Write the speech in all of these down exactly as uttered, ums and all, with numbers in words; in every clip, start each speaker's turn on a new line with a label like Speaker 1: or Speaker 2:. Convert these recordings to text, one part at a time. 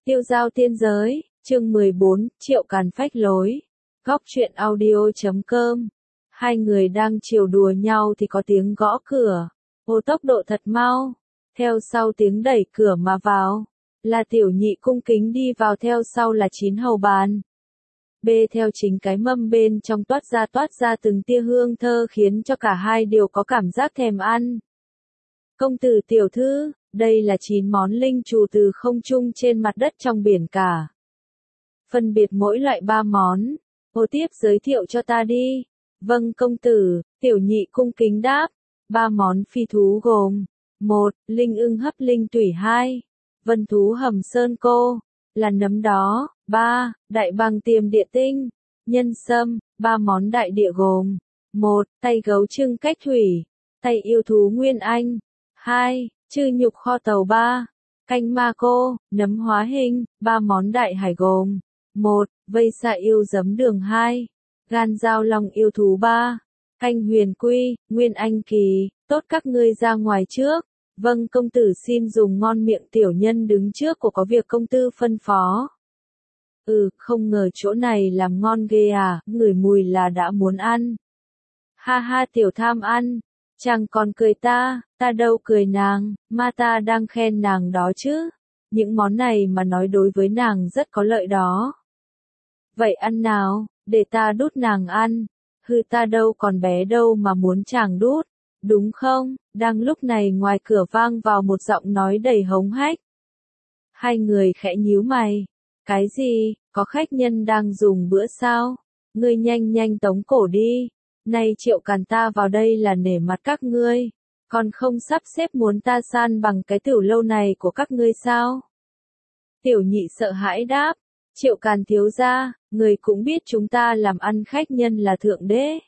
Speaker 1: Tiêu giao tiên giới, chương mười bốn, Triệu Càn phách lối. Góc truyện audio chấm com. Hai người đang chiều đùa nhau thì có tiếng gõ cửa. Ô tốc độ thật mau. Theo sau tiếng đẩy cửa mà vào. Là tiểu nhị cung kính đi vào, theo sau là chín hầu bàn. Bê theo chính cái mâm bên trong toát ra toát ra từng tia hương thơ, khiến cho cả hai đều có cảm giác thèm ăn. Công tử tiểu thư, đây là chín món linh trù từ không trung trên mặt đất trong biển cả. Phân biệt mỗi loại ba món. Ô tiếp giới thiệu cho ta đi. Vâng công tử, tiểu nhị cung kính đáp. Ba món phi thú gồm: một. Linh ưng hấp linh tủy. Hai. Vân thú hầm sơn cô, là nấm đó. Ba. Đại bàng tiềm địa tinh, nhân sâm. Ba món đại địa gồm: một. Tay gấu trưng cách thủy, tay yêu thú nguyên anh. Hai. Chư nhục kho tàu. Ba. Canh ma cô, nấm hóa hình. Ba món đại hải gồm: một. Vây xạ yêu giấm đường. Hai. Gan dao long yêu thú. Ba. Canh huyền quy, nguyên anh kỳ. Tốt, các ngươi ra ngoài trước. Vâng công tử, xin dùng ngon miệng, tiểu nhân đứng trước của có việc công tử phân phó. Ừ, không ngờ chỗ này làm ngon ghê à, ngửi mùi là đã muốn ăn. Ha ha, tiểu tham ăn. Chàng còn cười ta, ta đâu cười nàng, mà ta đang khen nàng đó chứ. Những món này mà nói đối với nàng rất có lợi đó. Vậy ăn nào, để ta đút nàng ăn. Hư, ta đâu còn bé đâu mà muốn chàng đút, đúng không? Đang lúc này ngoài cửa vang vào một giọng nói đầy hống hách. Hai người khẽ nhíu mày. Cái gì, có khách nhân đang dùng bữa sao? Ngươi nhanh nhanh tống cổ đi. Này Triệu Càn, ta vào đây là nể mặt các ngươi, còn không sắp xếp muốn ta san bằng cái tiểu lâu này của các ngươi sao? Tiểu nhị sợ hãi đáp. Triệu Càn thiếu gia, người cũng biết chúng ta làm ăn khách nhân là thượng đế.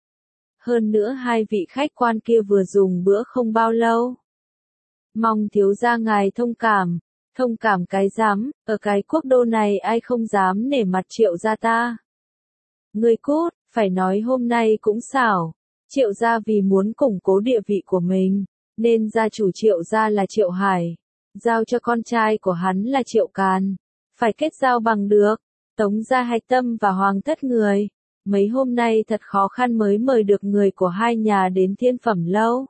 Speaker 1: Hơn nữa hai vị khách quan kia vừa dùng bữa không bao lâu. Mong thiếu gia ngài thông cảm. Thông cảm cái dám, ở cái quốc đô này ai không dám nể mặt Triệu gia ta. Người cút, phải nói hôm nay cũng xảo. Triệu gia vì muốn củng cố địa vị của mình, nên gia chủ Triệu gia là Triệu Hải, giao cho con trai của hắn là Triệu Càn. Phải kết giao bằng được, tống gia Hạch Tâm và Hoàng thất người. Mấy hôm nay thật khó khăn mới mời được người của hai nhà đến Thiên Phẩm lâu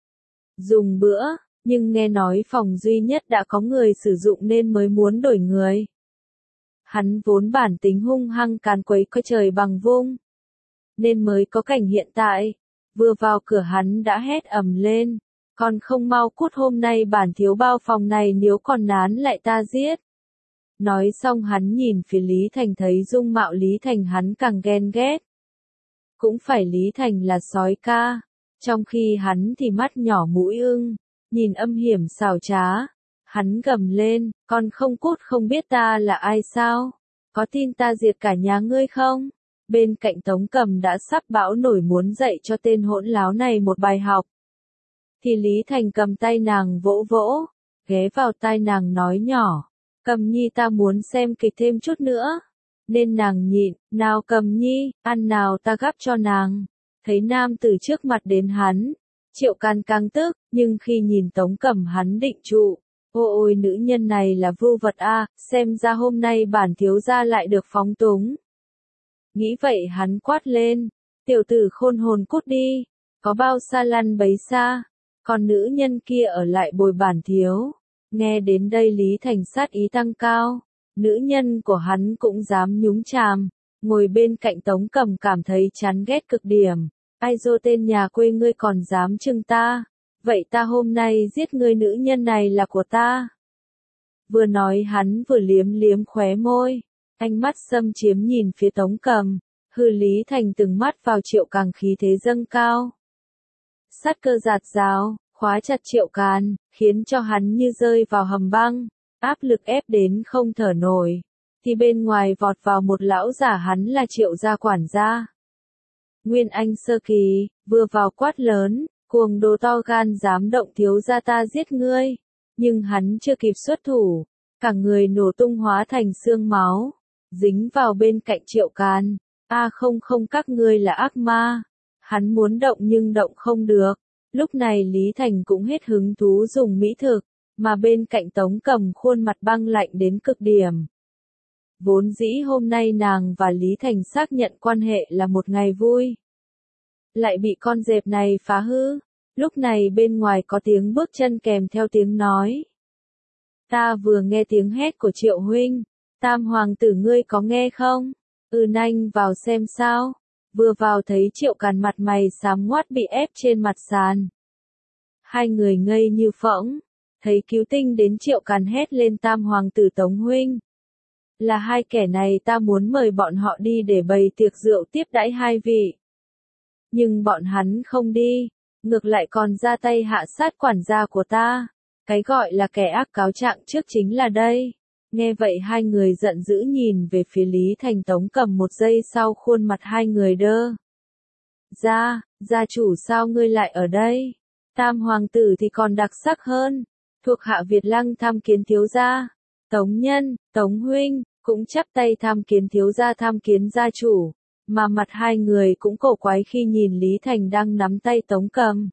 Speaker 1: dùng bữa, nhưng nghe nói phòng duy nhất đã có người sử dụng nên mới muốn đổi người. Hắn vốn bản tính hung hăng càn quấy coi trời bằng vung, nên mới có cảnh hiện tại. Vừa vào cửa hắn đã hét ầm lên, còn không mau cút, hôm nay bản thiếu bao phòng này nếu còn nán lại ta giết. Nói xong hắn nhìn phía Lý Thành, thấy dung mạo Lý Thành hắn càng ghen ghét. Cũng phải Lý Thành là sói ca, trong khi hắn thì mắt nhỏ mũi ưng, nhìn âm hiểm xảo trá. Hắn gầm lên, còn không cút, không biết ta là ai sao? Có tin ta diệt cả nhà ngươi không? Bên cạnh Tống Cầm đã sắp bão nổi, muốn dạy cho tên hỗn láo này một bài học. Thì Lý Thành cầm tay nàng vỗ vỗ, ghé vào tai nàng nói nhỏ. Cầm nhi, ta muốn xem kịch thêm chút nữa. Nên nàng nhịn, nào Cầm nhi, ăn nào, ta gắp cho nàng. Thấy nam từ trước mặt đến hắn, Triệu Càn càng tức, nhưng khi nhìn Tống Cầm hắn định trụ. Ôi nữ nhân này là vưu vật a, à, xem ra hôm nay bản thiếu gia lại được phóng túng. Nghĩ vậy hắn quát lên, tiểu tử khôn hồn cút đi, có bao xa lăn bấy xa, còn nữ nhân kia ở lại bồi bản thiếu. Nghe đến đây Lý Thành sát ý tăng cao, nữ nhân của hắn cũng dám nhúng chàm. Ngồi bên cạnh Tống Cầm cảm thấy chán ghét cực điểm. Ai dô, tên nhà quê ngươi còn dám trưng ta, vậy ta hôm nay giết ngươi, nữ nhân này là của ta. Vừa nói hắn vừa liếm liếm khóe môi, ánh mắt xâm chiếm nhìn phía Tống Cầm. Hư, Lý Thành từng mắt vào Triệu Càn, khí thế dâng cao, sát cơ giạt rào, khóa chặt Triệu Càn, khiến cho hắn như rơi vào hầm băng, áp lực ép đến không thở nổi. Thì bên ngoài vọt vào một lão giả, hắn là Triệu gia quản gia Nguyên Anh sơ kỳ, vừa vào quát lớn, cuồng đồ to gan dám động thiếu gia ta giết ngươi. Nhưng hắn chưa kịp xuất thủ, cả người nổ tung hóa thành xương máu, dính vào bên cạnh Triệu Càn. A không không, các ngươi là ác ma. Hắn muốn động nhưng động không được. Lúc này Lý Thành cũng hết hứng thú dùng mỹ thực, mà bên cạnh Tống Cầm khuôn mặt băng lạnh đến cực điểm. Vốn dĩ hôm nay nàng và Lý Thành xác nhận quan hệ là một ngày vui. Lại bị con dẹp này phá hư. Lúc này bên ngoài có tiếng bước chân kèm theo tiếng nói. Ta vừa nghe tiếng hét của Triệu huynh. Tam hoàng tử ngươi có nghe không? Ừ, nhanh vào xem sao. Vừa vào thấy Triệu Càn mặt mày xám ngoắt bị ép trên mặt sàn. Hai người ngây như phỗng. Thấy cứu tinh đến Triệu Càn hét lên Tam hoàng tử Tống huynh. Là hai kẻ này, ta muốn mời bọn họ đi để bày tiệc rượu tiếp đãi hai vị. Nhưng bọn hắn không đi, ngược lại còn ra tay hạ sát quản gia của ta. Cái gọi là kẻ ác cáo trạng trước chính là đây. Nghe vậy hai người giận dữ nhìn về phía Lý Thành. Tống Cầm một giây sau khuôn mặt hai người đơ. Gia, gia chủ sao ngươi lại ở đây? Tam hoàng tử thì còn đặc sắc hơn. Thuộc hạ Việt Lăng tham kiến thiếu gia. Tống Nhân, Tống huynh, cũng chắp tay tham kiến thiếu gia tham kiến gia chủ. Mà mặt hai người cũng cổ quái khi nhìn Lý Thành đang nắm tay Tống Cầm.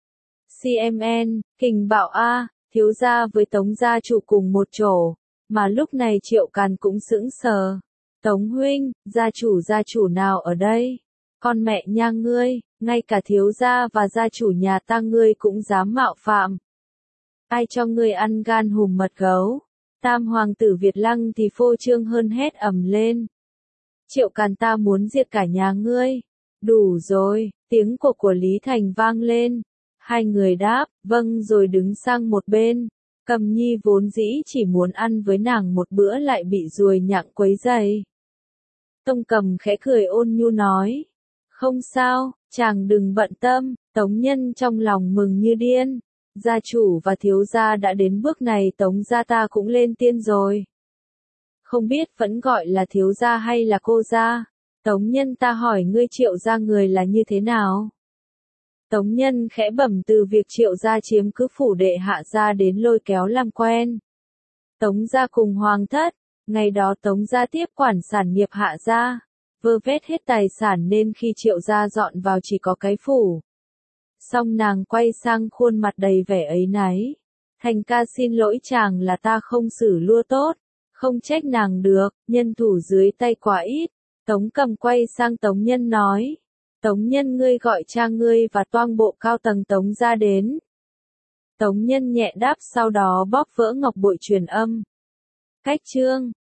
Speaker 1: xê em en, kình bạo a, thiếu gia với Tống gia chủ cùng một chỗ. Mà lúc này Triệu Càn cũng sững sờ. Tống huynh, gia chủ gia chủ nào ở đây? Con mẹ nha ngươi, ngay cả thiếu gia và gia chủ nhà ta ngươi cũng dám mạo phạm. Ai cho ngươi ăn gan hùm mật gấu? Tam hoàng tử Việt Lăng thì phô trương hơn hét ầm lên. Triệu Càn, ta muốn diệt cả nhà ngươi. Đủ rồi, tiếng của của Lý Thành vang lên. Hai người đáp, vâng rồi đứng sang một bên. Cầm Nhi vốn dĩ chỉ muốn ăn với nàng một bữa lại bị ruồi nhặng quấy rầy. Tông Cầm khẽ cười ôn nhu nói. Không sao, chàng đừng bận tâm. Tống Nhân trong lòng mừng như điên. Gia chủ và thiếu gia đã đến bước này, Tống gia ta cũng lên tiên rồi. Không biết vẫn gọi là thiếu gia hay là cô gia? Tống Nhân, ta hỏi ngươi Triệu gia người là như thế nào? Tống Nhân khẽ bẩm, từ việc Triệu gia chiếm cứ phủ đệ hạ gia đến lôi kéo làm quen. Tống gia cùng hoàng thất, ngày đó Tống gia tiếp quản sản nghiệp hạ gia, vơ vét hết tài sản nên khi Triệu gia dọn vào chỉ có cái phủ. Xong nàng quay sang khuôn mặt đầy vẻ áy náy. Thành ca xin lỗi chàng, là ta không xử lua tốt, không trách nàng được, nhân thủ dưới tay quá ít. Tống Cầm quay sang Tống Nhân nói. Tống Nhân, ngươi gọi cha ngươi và toang bộ cao tầng Tống gia đến. Tống Nhân nhẹ đáp, sau đó bóp vỡ ngọc bội truyền âm. Cách chương